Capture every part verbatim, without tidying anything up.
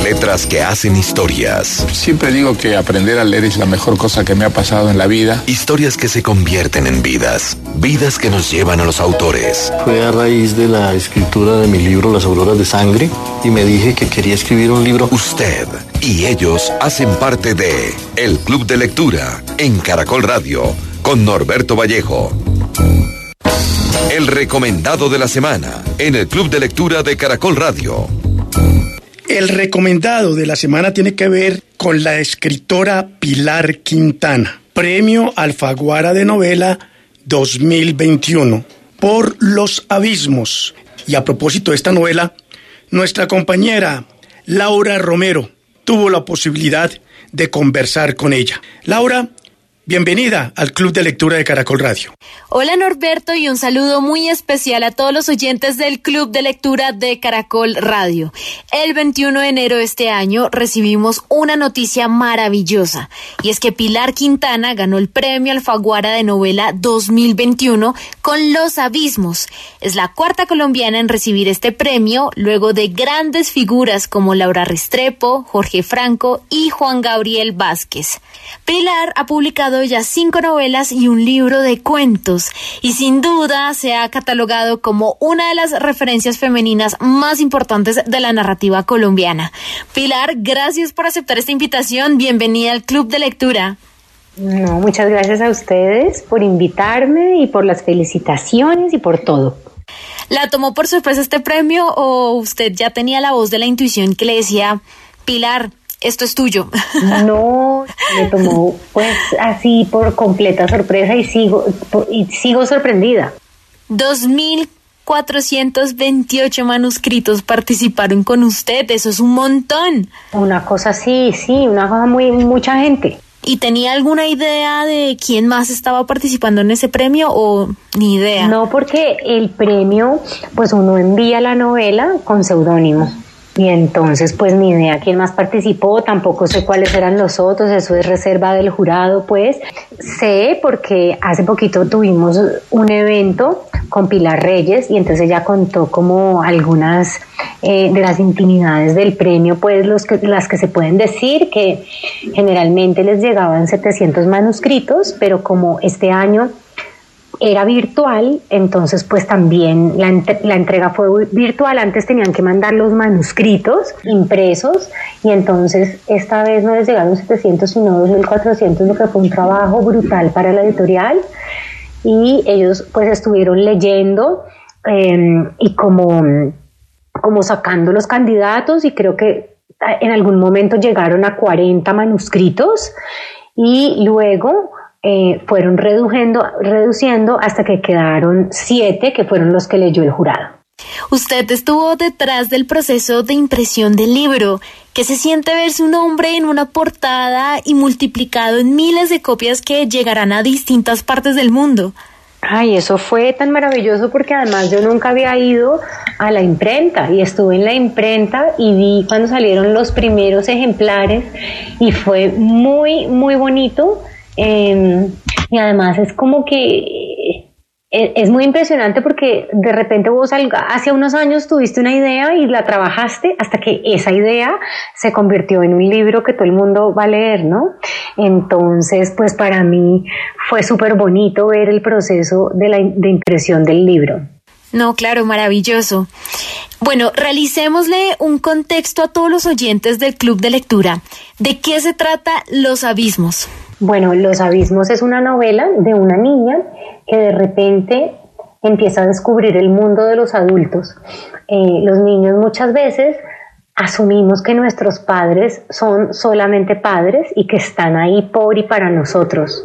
letras que hacen historias. Siempre digo que aprender a leer es la mejor cosa que me ha pasado en la vida. Historias que se convierten en vidas. Vidas que nos llevan a los autores. Fue a raíz de la escritura de mi libro Las Auroras de Sangre y me dije que quería escribir un libro. Usted y ellos hacen parte de El Club de Lectura en Caracol Radio con Norberto Vallejo. El recomendado de la semana en el Club de Lectura de Caracol Radio. El recomendado de la semana tiene que ver con la escritora Pilar Quintana, Premio Alfaguara de Novela dos mil veintiuno, por Los Abismos. Y a propósito de esta novela, nuestra compañera Laura Romero tuvo la posibilidad de conversar con ella. Laura, bienvenida al Club de Lectura de Caracol Radio. Hola Norberto, y un saludo muy especial a todos los oyentes del Club de Lectura de Caracol Radio. El veintiuno de enero de este año recibimos una noticia maravillosa, y es que Pilar Quintana ganó el Premio Alfaguara de Novela dos mil veintiuno con Los Abismos. Es la cuarta colombiana en recibir este premio, luego de grandes figuras como Laura Restrepo, Jorge Franco y Juan Gabriel Vázquez. Pilar ha publicado ya cinco novelas y un libro de cuentos, y sin duda se ha catalogado como una de las referencias femeninas más importantes de la narrativa colombiana. Pilar, gracias por aceptar esta invitación. Bienvenida al Club de Lectura. No, muchas gracias a ustedes por invitarme y por las felicitaciones y por todo. ¿La tomó por sorpresa este premio o usted ya tenía la voz de la intuición que le decía, Pilar, esto es tuyo? No, me tomó pues así por completa sorpresa y sigo y sigo sorprendida. dos mil cuatrocientos veintiocho manuscritos participaron con usted, eso es un montón. Una cosa así, sí, una cosa muy, mucha gente. ¿Y tenía alguna idea de quién más estaba participando en ese premio o ni idea? No, porque el premio, pues uno envía la novela con seudónimo. Y entonces, pues ni idea quién más participó, tampoco sé cuáles eran los otros, eso es reserva del jurado, pues. Sé porque hace poquito tuvimos un evento con Pilar Reyes y entonces ella contó como algunas eh, de las intimidades del premio, pues los que, las que se pueden decir, que generalmente les llegaban setecientos manuscritos, pero como este año era virtual, entonces pues también la, ent- la entrega fue virtual. Antes tenían que mandar los manuscritos impresos y entonces esta vez no les llegaron setecientos sino dos mil cuatrocientos, lo que fue un trabajo brutal para la editorial, y ellos pues estuvieron leyendo eh, y como, como sacando los candidatos, y creo que en algún momento llegaron a cuarenta manuscritos y luego Eh, fueron reduciendo, reduciendo hasta que quedaron siete, que fueron los que leyó el jurado. Usted estuvo detrás del proceso de impresión del libro. ¿Qué se siente ver su nombre en una portada y multiplicado en miles de copias que llegarán a distintas partes del mundo? Ay, eso fue tan maravilloso porque además yo nunca había ido a la imprenta y estuve en la imprenta y vi cuando salieron los primeros ejemplares y fue muy, muy bonito. Eh, y además es como que es, es muy impresionante porque de repente vos hace unos años tuviste una idea y la trabajaste hasta que esa idea se convirtió en un libro que todo el mundo va a leer, ¿no? Entonces, pues para mí fue súper bonito ver el proceso de la de impresión del libro. No, claro, maravilloso. Bueno, realicémosle un contexto a todos los oyentes del Club de Lectura. ¿De qué se trata Los Abismos? Bueno, Los Abismos es una novela de una niña que de repente empieza a descubrir el mundo de los adultos. Eh, los niños muchas veces asumimos que nuestros padres son solamente padres y que están ahí por y para nosotros.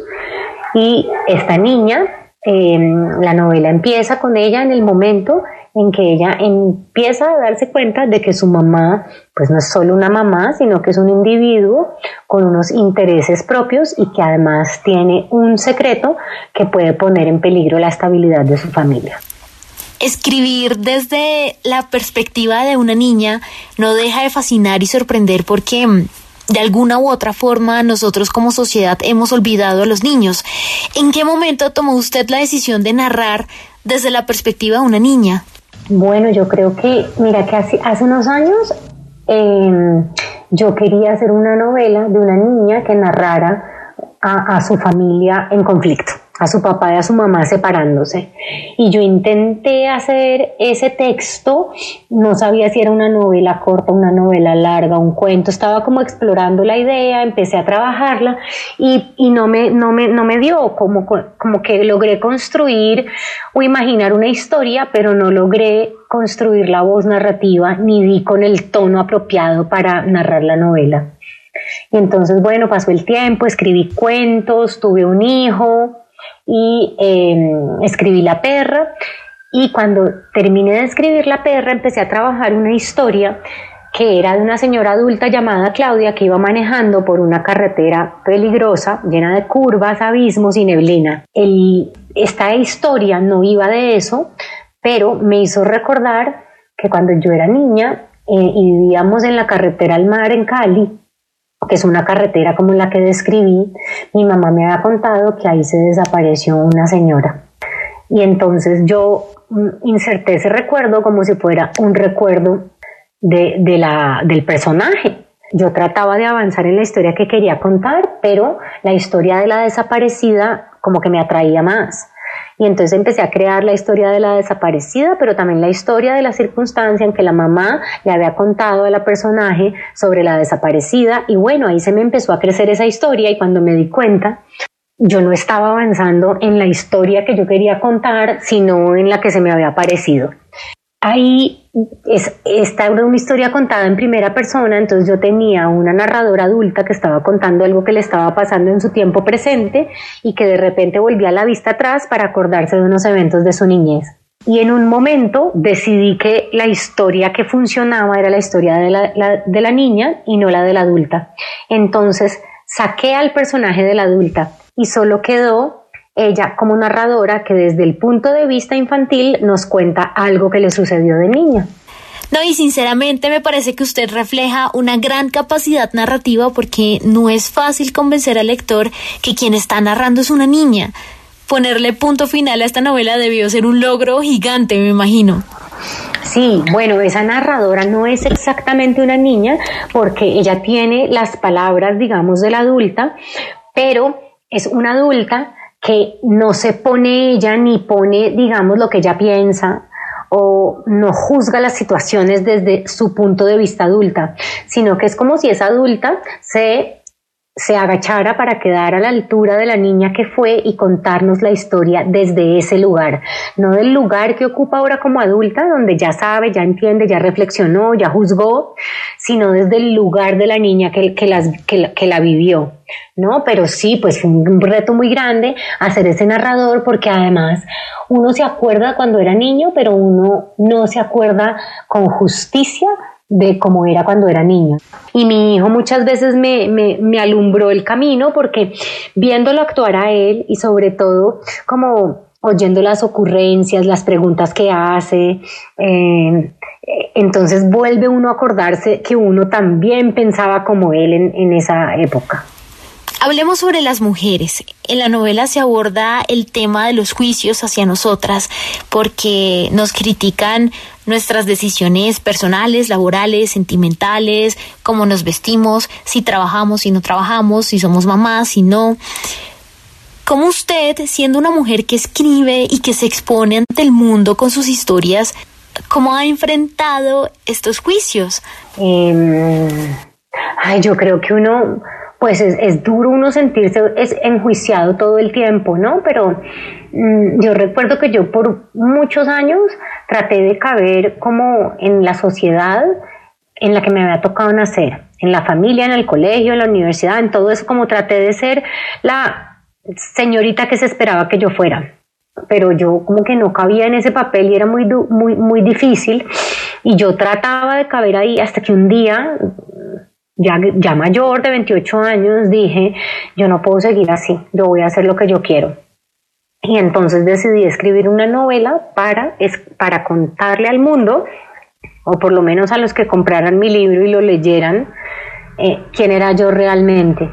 Y esta niña, eh, la novela empieza con ella en el momento en que ella empieza a darse cuenta de que su mamá pues no es solo una mamá, sino que es un individuo con unos intereses propios y que además tiene un secreto que puede poner en peligro la estabilidad de su familia. Escribir desde la perspectiva de una niña no deja de fascinar y sorprender porque de alguna u otra forma nosotros como sociedad hemos olvidado a los niños. ¿En qué momento tomó usted la decisión de narrar desde la perspectiva de una niña? Bueno, yo creo que, mira que hace, hace unos años eh, yo quería hacer una novela de una niña que narrara a, a su familia en conflicto, a su papá y a su mamá separándose. Y yo intenté hacer ese texto, no sabía si era una novela corta, una novela larga, un cuento, estaba como explorando la idea, empecé a trabajarla y, y no, me, no, me, no me dio, como, como que logré construir o imaginar una historia, pero no logré construir la voz narrativa ni di con el tono apropiado para narrar la novela. Y entonces, bueno, pasó el tiempo, escribí cuentos, tuve un hijo y eh, escribí La Perra, y cuando terminé de escribir La Perra empecé a trabajar una historia que era de una señora adulta llamada Claudia que iba manejando por una carretera peligrosa llena de curvas, abismos y neblina. El, esta historia no iba de eso, pero me hizo recordar que cuando yo era niña eh, y vivíamos en la carretera al mar en Cali, que es una carretera como la que describí, mi mamá me había contado que ahí se desapareció una señora. Y entonces yo inserté ese recuerdo como si fuera un recuerdo de, de la, del personaje. Yo trataba de avanzar en la historia que quería contar, pero la historia de la desaparecida como que me atraía más. Y entonces empecé a crear la historia de la desaparecida, pero también la historia de la circunstancia en que la mamá le había contado a la personaje sobre la desaparecida. Y bueno, ahí se me empezó a crecer esa historia, y cuando me di cuenta, yo no estaba avanzando en la historia que yo quería contar, sino en la que se me había aparecido. Ahí es, esta era una historia contada en primera persona, entonces yo tenía una narradora adulta que estaba contando algo que le estaba pasando en su tiempo presente y que de repente volvía la vista atrás para acordarse de unos eventos de su niñez. Y en un momento decidí que la historia que funcionaba era la historia de la, la, de la niña y no la de la adulta. Entonces saqué al personaje de la adulta y solo quedó ella como narradora que desde el punto de vista infantil nos cuenta algo que le sucedió de niña. No, y sinceramente me parece que usted refleja una gran capacidad narrativa, porque no es fácil convencer al lector que quien está narrando es una niña. Ponerle punto final a esta novela debió ser un logro gigante, me imagino. Sí, bueno, esa narradora no es exactamente una niña porque ella tiene las palabras, digamos, de la adulta, pero es una adulta que no se pone ella ni pone, digamos, lo que ella piensa o no juzga las situaciones desde su punto de vista adulta, sino que es como si esa adulta se, se agachara para quedar a la altura de la niña que fue y contarnos la historia desde ese lugar, no del lugar que ocupa ahora como adulta, donde ya sabe, ya entiende, ya reflexionó, ya juzgó, sino desde el lugar de la niña que, que, las, que, la, que la vivió. No, pero sí, pues fue un reto muy grande hacer ese narrador, porque además uno se acuerda cuando era niño, pero uno no se acuerda con justicia de cómo era cuando era niño. Y mi hijo muchas veces me, me, me alumbró el camino, porque viéndolo actuar a él y sobre todo como oyendo las ocurrencias, las preguntas que hace, eh, entonces vuelve uno a acordarse que uno también pensaba como él en, en esa época. Hablemos sobre las mujeres. En la novela se aborda el tema de los juicios hacia nosotras, porque nos critican nuestras decisiones personales, laborales, sentimentales, cómo nos vestimos, si trabajamos, si no trabajamos, si somos mamás, si no. ¿Cómo usted, siendo una mujer que escribe y que se expone ante el mundo con sus historias, cómo ha enfrentado estos juicios? Eh, ay, yo creo que uno... pues es, es duro uno sentirse es enjuiciado todo el tiempo, ¿no? Pero mmm, yo recuerdo que yo por muchos años traté de caber como en la sociedad en la que me había tocado nacer, en la familia, en el colegio, en la universidad, en todo eso, como traté de ser la señorita que se esperaba que yo fuera. Pero yo como que no cabía en ese papel y era muy, muy, muy difícil, y yo trataba de caber ahí hasta que un día... Ya, ya mayor de veintiocho años, dije, yo no puedo seguir así, yo voy a hacer lo que yo quiero. Y entonces decidí escribir una novela para, es, para contarle al mundo, o por lo menos a los que compraran mi libro y lo leyeran, eh, quién era yo realmente.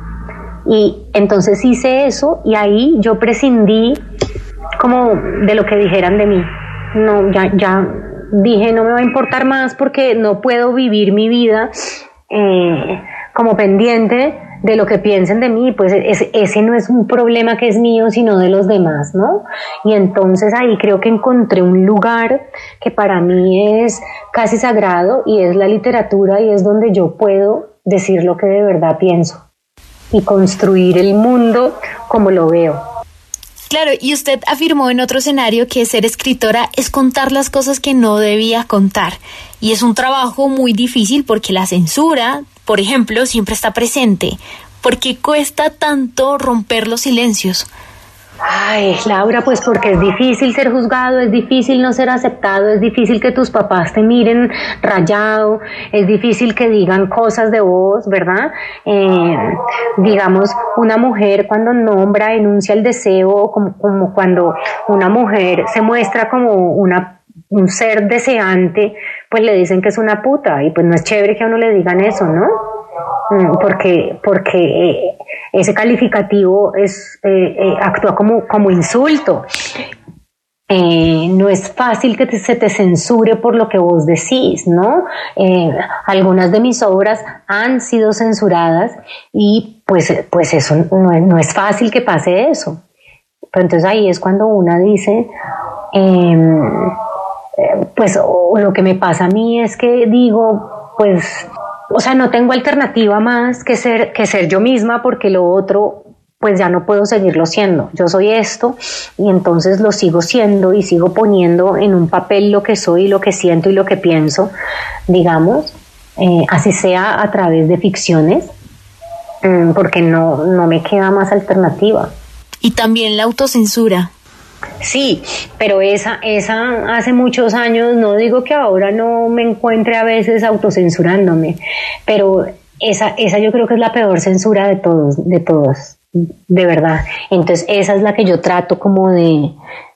Y entonces hice eso, y ahí yo prescindí como de lo que dijeran de mí. No, ya, ya dije, no me va a importar más, porque no puedo vivir mi vida eh, como pendiente de lo que piensen de mí, pues ese, ese no es un problema que es mío, sino de los demás, ¿no? Y entonces ahí creo que encontré un lugar que para mí es casi sagrado, y es la literatura, y es donde yo puedo decir lo que de verdad pienso y construir el mundo como lo veo. Claro, y usted afirmó en otro escenario que ser escritora es contar las cosas que no debía contar, y es un trabajo muy difícil porque la censura, por ejemplo, siempre está presente. ¿Por qué cuesta tanto romper los silencios? Ay, Laura, pues porque es difícil ser juzgado, es difícil no ser aceptado, es difícil que tus papás te miren rayado, es difícil que digan cosas de vos, ¿verdad? Eh, digamos, una mujer cuando nombra, enuncia el deseo, como, como cuando una mujer se muestra como una, un ser deseante, pues le dicen que es una puta, y pues no es chévere que a uno le digan eso, ¿no? Porque, porque ese calificativo es, eh, eh, actúa como, como insulto. Eh, no es fácil que te, se te censure por lo que vos decís, ¿no? Eh, algunas de mis obras han sido censuradas, y pues, pues eso no es, no es fácil que pase eso. Pero entonces ahí es cuando una dice, eh, pues o lo que me pasa a mí es que digo, pues, o sea, no tengo alternativa más que ser, que ser yo misma, porque lo otro, pues ya no puedo seguirlo siendo. Yo soy esto, y entonces lo sigo siendo y sigo poniendo en un papel lo que soy, lo que siento y lo que pienso, digamos, eh, así sea a través de ficciones, eh, porque no, no me queda más alternativa. Y también la autocensura. Sí, pero esa, esa hace muchos años, no digo que ahora no me encuentre a veces autocensurándome, pero esa, esa yo creo que es la peor censura de todos, de todos, de verdad. Entonces esa es la que yo trato como de,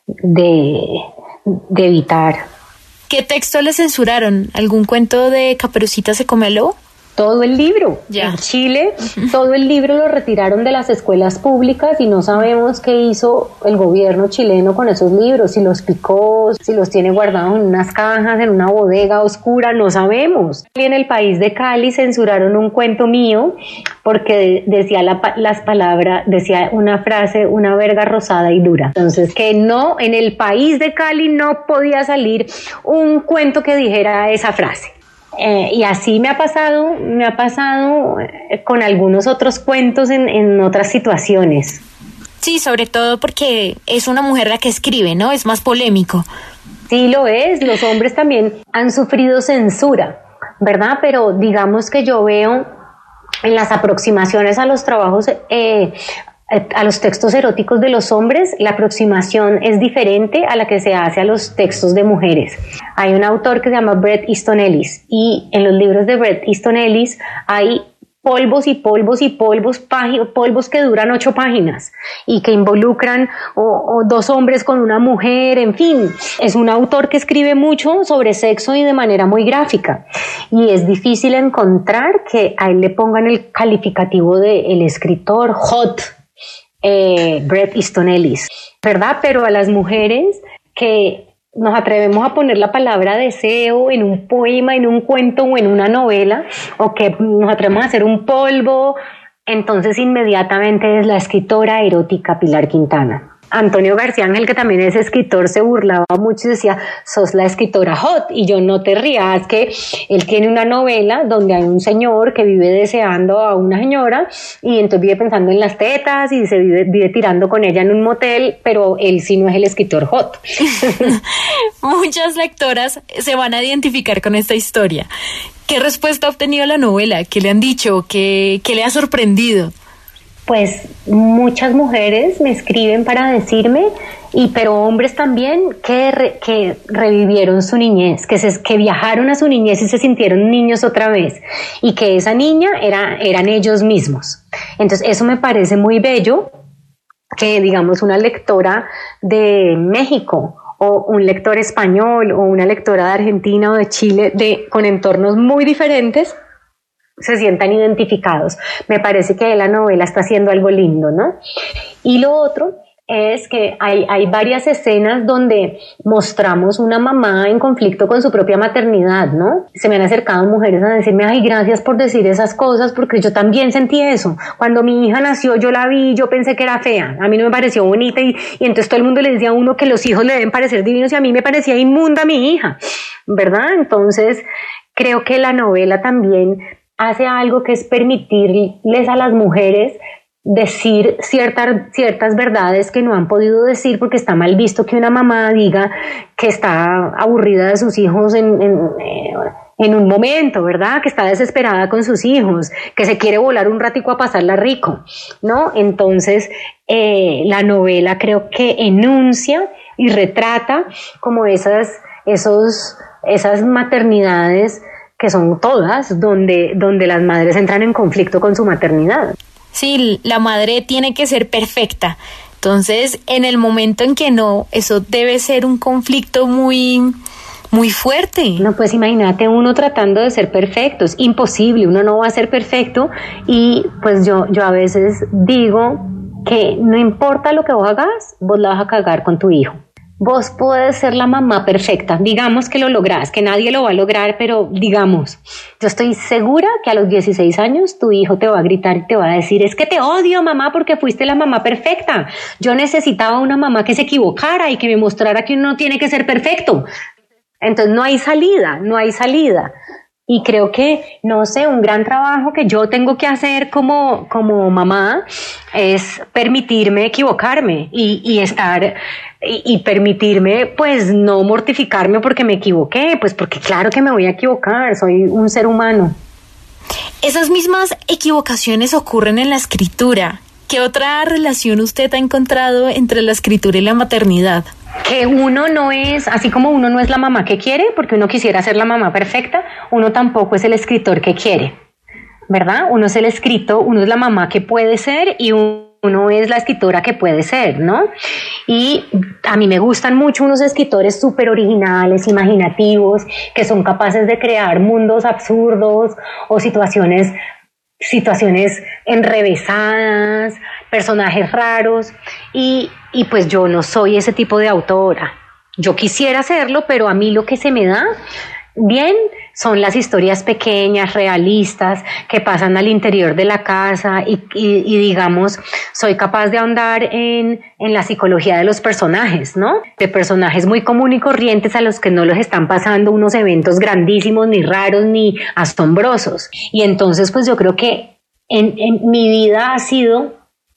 de, de evitar. ¿Qué texto le censuraron? ¿Algún cuento de Caperucita se come el lobo? Todo el libro. Ya. En Chile, todo el libro lo retiraron de las escuelas públicas, y no sabemos qué hizo el gobierno chileno con esos libros, si los picó, si los tiene guardados en unas cajas, en una bodega oscura, no sabemos. Y en el país de Cali censuraron un cuento mío porque decía la, las palabras, decía una frase, una verga rosada y dura. Entonces, que no, en el país de Cali no podía salir un cuento que dijera esa frase. Eh, y así me ha pasado, me ha pasado eh, con algunos otros cuentos en, en otras situaciones. Sí, sobre todo porque es una mujer la que escribe, ¿no? Es más polémico. Sí, lo es. Los hombres también han sufrido censura, ¿verdad? Pero digamos que yo veo en las aproximaciones a los trabajos, eh, a los textos eróticos de los hombres, la aproximación es diferente a la que se hace a los textos de mujeres. Hay un autor que se llama Bret Easton Ellis, y en los libros de Bret Easton Ellis hay polvos y polvos y polvos, pág- polvos que duran ocho páginas y que involucran o, o dos hombres con una mujer, en fin. Es un autor que escribe mucho sobre sexo y de manera muy gráfica, y es difícil encontrar que a él le pongan el calificativo de el escritor hot, Eh, Bret Easton Ellis, ¿verdad? Pero a las mujeres que nos atrevemos a poner la palabra deseo en un poema, en un cuento o en una novela, o que nos atrevemos a hacer un polvo, entonces inmediatamente es la escritora erótica Pilar Quintana. Antonio García Ángel, que también es escritor, se burlaba mucho y decía, sos la escritora hot, y yo, no te rías, que él tiene una novela donde hay un señor que vive deseando a una señora, y entonces vive pensando en las tetas y se vive, vive tirando con ella en un motel, pero él sí no es el escritor hot. Muchas lectoras se van a identificar con esta historia. ¿Qué respuesta ha obtenido la novela? ¿Qué le han dicho? ¿Qué, qué le ha sorprendido? Pues muchas mujeres me escriben para decirme, y pero hombres también, que, re, que revivieron su niñez, que, se, que viajaron a su niñez y se sintieron niños otra vez, y que esa niña era, eran ellos mismos. Entonces eso me parece muy bello, que digamos una lectora de México o un lector español o una lectora de Argentina o de Chile, de, con entornos muy diferentes, se sientan identificados. Me parece que la novela está haciendo algo lindo, ¿no? Y lo otro es que hay, hay varias escenas donde mostramos una mamá en conflicto con su propia maternidad, ¿no? Se me han acercado mujeres a decirme, ay, gracias por decir esas cosas, porque yo también sentí eso. Cuando mi hija nació, yo la vi, yo pensé que era fea, a mí no me pareció bonita, y, y entonces todo el mundo le decía a uno que los hijos le deben parecer divinos, y a mí me parecía inmunda mi hija, ¿verdad? Entonces, creo que la novela también hace algo que es permitirles a las mujeres decir ciertas, ciertas verdades que no han podido decir, porque está mal visto que una mamá diga que está aburrida de sus hijos en, en, en un momento, ¿verdad? Que está desesperada con sus hijos, que se quiere volar un ratico a pasarla rico, ¿no? Entonces, eh, la novela creo que enuncia y retrata como esas, esos, esas maternidades que son todas, donde, donde las madres entran en conflicto con su maternidad. Sí, la madre tiene que ser perfecta. Entonces, en el momento en que no, eso debe ser un conflicto muy, muy fuerte. No, pues imagínate uno tratando de ser perfecto, es imposible, uno no va a ser perfecto, y pues yo, yo a veces digo que no importa lo que vos hagas, vos la vas a cagar con tu hijo. Vos podés ser la mamá perfecta, digamos que lo lográs, que nadie lo va a lograr, pero digamos, yo estoy segura que a los dieciséis años tu hijo te va a gritar y te va a decir, es que te odio, mamá, porque fuiste la mamá perfecta. Yo necesitaba una mamá que se equivocara y que me mostrara que uno no tiene que ser perfecto. Entonces no hay salida, no hay salida. Y creo que, no sé, un gran trabajo que yo tengo que hacer como, como mamá es permitirme equivocarme y, y estar, y, y permitirme, pues, no mortificarme porque me equivoqué, pues porque claro que me voy a equivocar, soy un ser humano. Esas mismas equivocaciones ocurren en la escritura. ¿Qué otra relación usted ha encontrado entre la escritura y la maternidad? Que uno no es, así como uno no es la mamá que quiere, porque uno quisiera ser la mamá perfecta, uno tampoco es el escritor que quiere, ¿verdad? Uno es el escritor, uno es la mamá que puede ser y uno es la escritora que puede ser, ¿no? Y a mí me gustan mucho unos escritores súper originales, imaginativos, que son capaces de crear mundos absurdos o situaciones situaciones enrevesadas, personajes raros, y, y pues yo no soy ese tipo de autora. Yo quisiera hacerlo, pero a mí lo que se me da bien son las historias pequeñas, realistas, que pasan al interior de la casa y, y, y digamos, soy capaz de ahondar en, en la psicología de los personajes, ¿no? De personajes muy común y corrientes a los que no les están pasando unos eventos grandísimos, ni raros, ni asombrosos. Y entonces, pues yo creo que en, en mi vida ha sido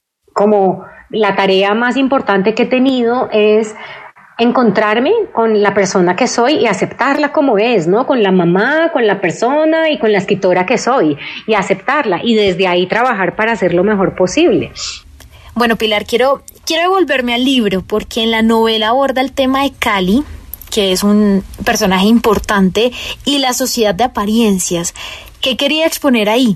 como la tarea más importante que he tenido es encontrarme con la persona que soy y aceptarla como es, ¿no? Con la mamá, con la persona y con la escritora que soy, y aceptarla y desde ahí trabajar para hacer lo mejor posible. Bueno, Pilar, quiero, quiero devolverme al libro porque en la novela aborda el tema de Cali, que es un personaje importante, y la sociedad de apariencias. ¿Qué quería exponer ahí?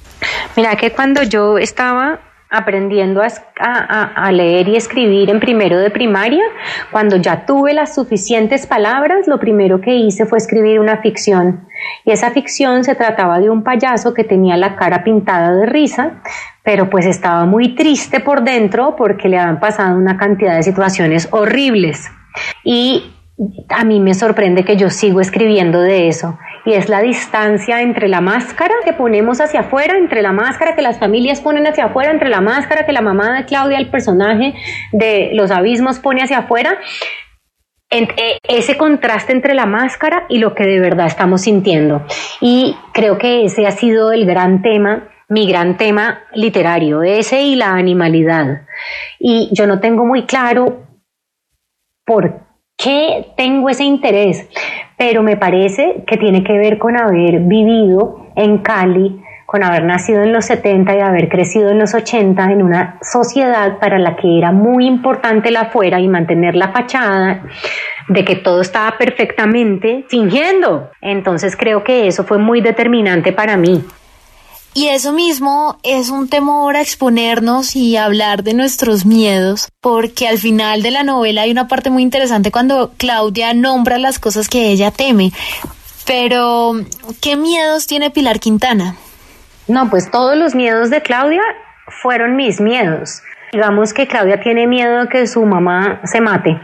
Mira que cuando yo estaba aprendiendo a, a, a leer y escribir en primero de primaria, cuando ya tuve las suficientes palabras, lo primero que hice fue escribir una ficción. Y esa ficción se trataba de un payaso que tenía la cara pintada de risa, pero pues estaba muy triste por dentro porque le habían pasado una cantidad de situaciones horribles. Y a mí me sorprende que yo sigo escribiendo de eso, y es la distancia entre la máscara que ponemos hacia afuera, entre la máscara que las familias ponen hacia afuera, entre la máscara que la mamá de Claudia, el personaje de Los Abismos, pone hacia afuera, en, eh, ese contraste entre la máscara y lo que de verdad estamos sintiendo. Y creo que ese ha sido el gran tema, mi gran tema literario, ese y la animalidad. Y yo no tengo muy claro por qué tengo ese interés, pero me parece que tiene que ver con haber vivido en Cali, con haber nacido en los setenta y haber crecido en los ochenta en una sociedad para la que era muy importante el afuera y mantener la fachada de que todo estaba perfectamente fingiendo. Entonces creo que eso fue muy determinante para mí. Y eso mismo es un temor a exponernos y hablar de nuestros miedos, porque al final de la novela hay una parte muy interesante cuando Claudia nombra las cosas que ella teme. Pero, ¿qué miedos tiene Pilar Quintana? No, pues todos los miedos de Claudia fueron mis miedos. Digamos que Claudia tiene miedo de que su mamá se mate.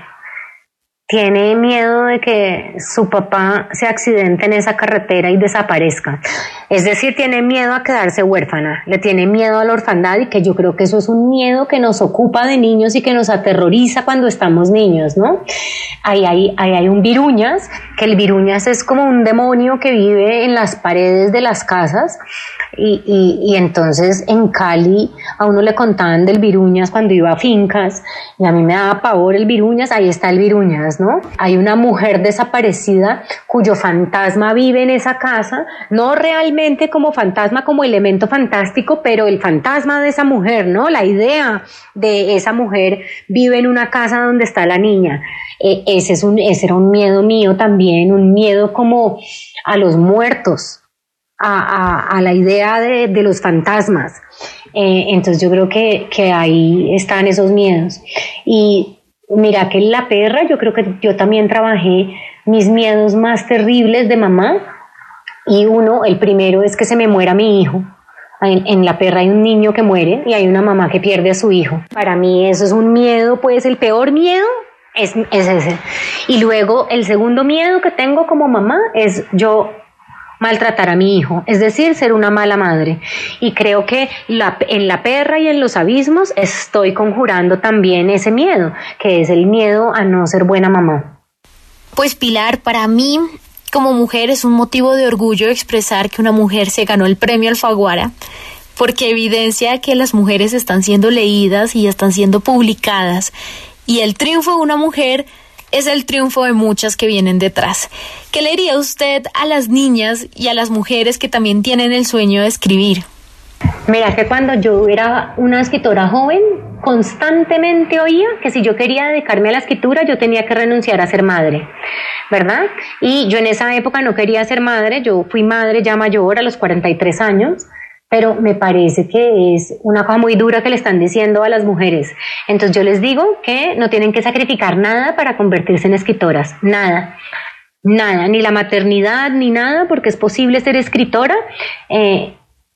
Tiene miedo de que su papá se accidente en esa carretera y desaparezca. Es decir, tiene miedo a quedarse huérfana, le tiene miedo a la orfandad, y que yo creo que eso es un miedo que nos ocupa de niños y que nos aterroriza cuando estamos niños, ¿no? Ahí hay, ahí hay un viruñas, que el viruñas es como un demonio que vive en las paredes de las casas, y, y, y entonces en Cali a uno le contaban del viruñas cuando iba a fincas, y a mí me daba pavor el viruñas. Ahí está el viruñas, ¿no? Hay una mujer desaparecida cuyo fantasma vive en esa casa, no realmente como fantasma, como elemento fantástico, pero el fantasma de esa mujer, ¿no? La idea de esa mujer vive en una casa donde está la niña. Eh, ese, es un, ese era un miedo mío también, un miedo como a los muertos, a, a, a la idea de, de los fantasmas. Eh, entonces yo creo que, que ahí están esos miedos. Y mira que en La Perra yo creo que yo también trabajé mis miedos más terribles de mamá, y uno, el primero, es que se me muera mi hijo. En, en La Perra hay un niño que muere y hay una mamá que pierde a su hijo. Para mí eso es un miedo, pues el peor miedo es, es ese. Y luego el segundo miedo que tengo como mamá es yo maltratar a mi hijo, es decir, ser una mala madre. Y creo que la, en La Perra y en Los Abismos estoy conjurando también ese miedo, que es el miedo a no ser buena mamá. Pues Pilar, para mí, como mujer, es un motivo de orgullo expresar que una mujer se ganó el premio Alfaguara, porque evidencia que las mujeres están siendo leídas y están siendo publicadas, y el triunfo de una mujer es el triunfo de muchas que vienen detrás. ¿Qué le diría usted a las niñas y a las mujeres que también tienen el sueño de escribir? Mira que cuando yo era una escritora joven, constantemente oía que si yo quería dedicarme a la escritura, yo tenía que renunciar a ser madre, ¿verdad? Y yo en esa época no quería ser madre. Yo fui madre ya mayor, a los cuarenta y tres años, pero me parece que es una cosa muy dura que le están diciendo a las mujeres. Entonces yo les digo que no tienen que sacrificar nada para convertirse en escritoras, nada, nada, ni la maternidad, ni nada, porque es posible ser escritora eh,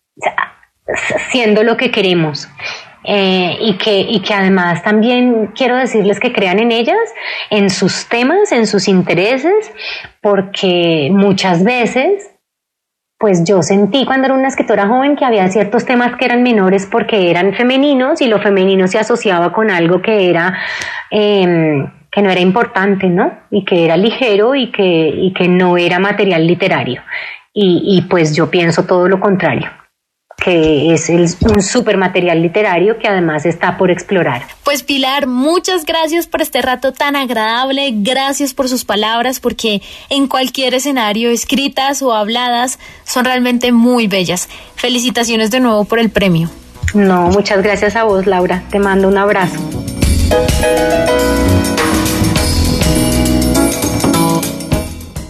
siendo lo que queremos. Eh, y que, y que además también quiero decirles que crean en ellas, en sus temas, en sus intereses, porque muchas veces pues yo sentí cuando era una escritora joven que había ciertos temas que eran menores porque eran femeninos, y lo femenino se asociaba con algo que era eh, que no era importante, ¿no? Y que era ligero y que, y que no era material literario. Y, y pues yo pienso todo lo contrario, que es el, un super material literario que además está por explorar. Pues Pilar, muchas gracias por este rato tan agradable, gracias por sus palabras, porque en cualquier escenario, escritas o habladas, son realmente muy bellas. Felicitaciones de nuevo por el premio. No, muchas gracias a vos, Laura, te mando un abrazo.